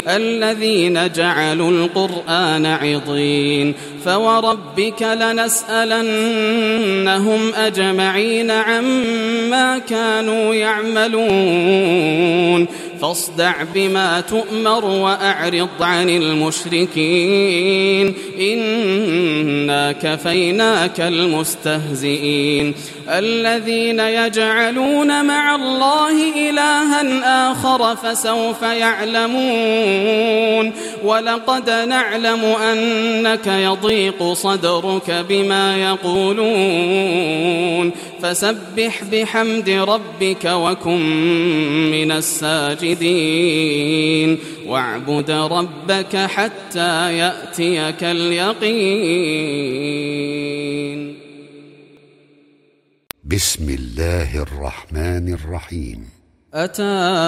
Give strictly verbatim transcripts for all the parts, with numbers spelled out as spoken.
الذين جعلوا القرآن عضين فوربك لنسألنهم أجمعين عما كانوا يعملون فاصدع بما تؤمر وأعرض عن المشركين إنا كفيناك المستهزئين الذين يجعلون مع الله إلها آخر فسوف يعلمون ولقد نعلم أنك يضيق صدرك بما يقولون فسبح بحمد ربك وكن من الساجدين واعبد ربك حتى يأتيك اليقين. بسم الله الرحمن الرحيم. أتى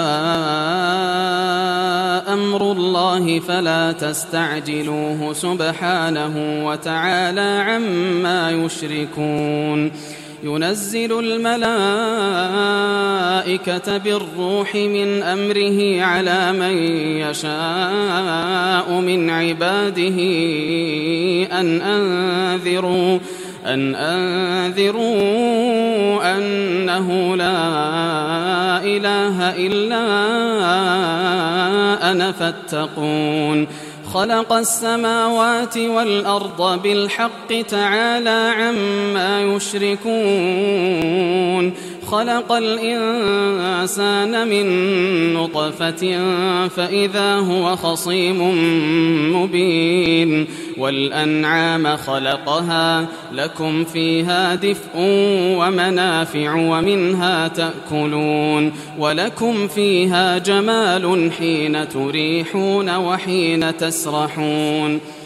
أمر الله فلا تستعجلوه سبحانه وتعالى عما يشركون ينزل الملائكة بالروح من أمره على من يشاء من عباده أن أنذروا أن أنذروا أنه لا إله إلا أنا فاتقون خلق السماوات والأرض بالحق تعالى عما يشركون خلق الإنسان من نطفة فإذا هو خصيم مبين والأنعام خلقها لكم فيها دفء ومنافع ومنها تأكلون ولكم فيها جمال حين تريحون وحين تسرحون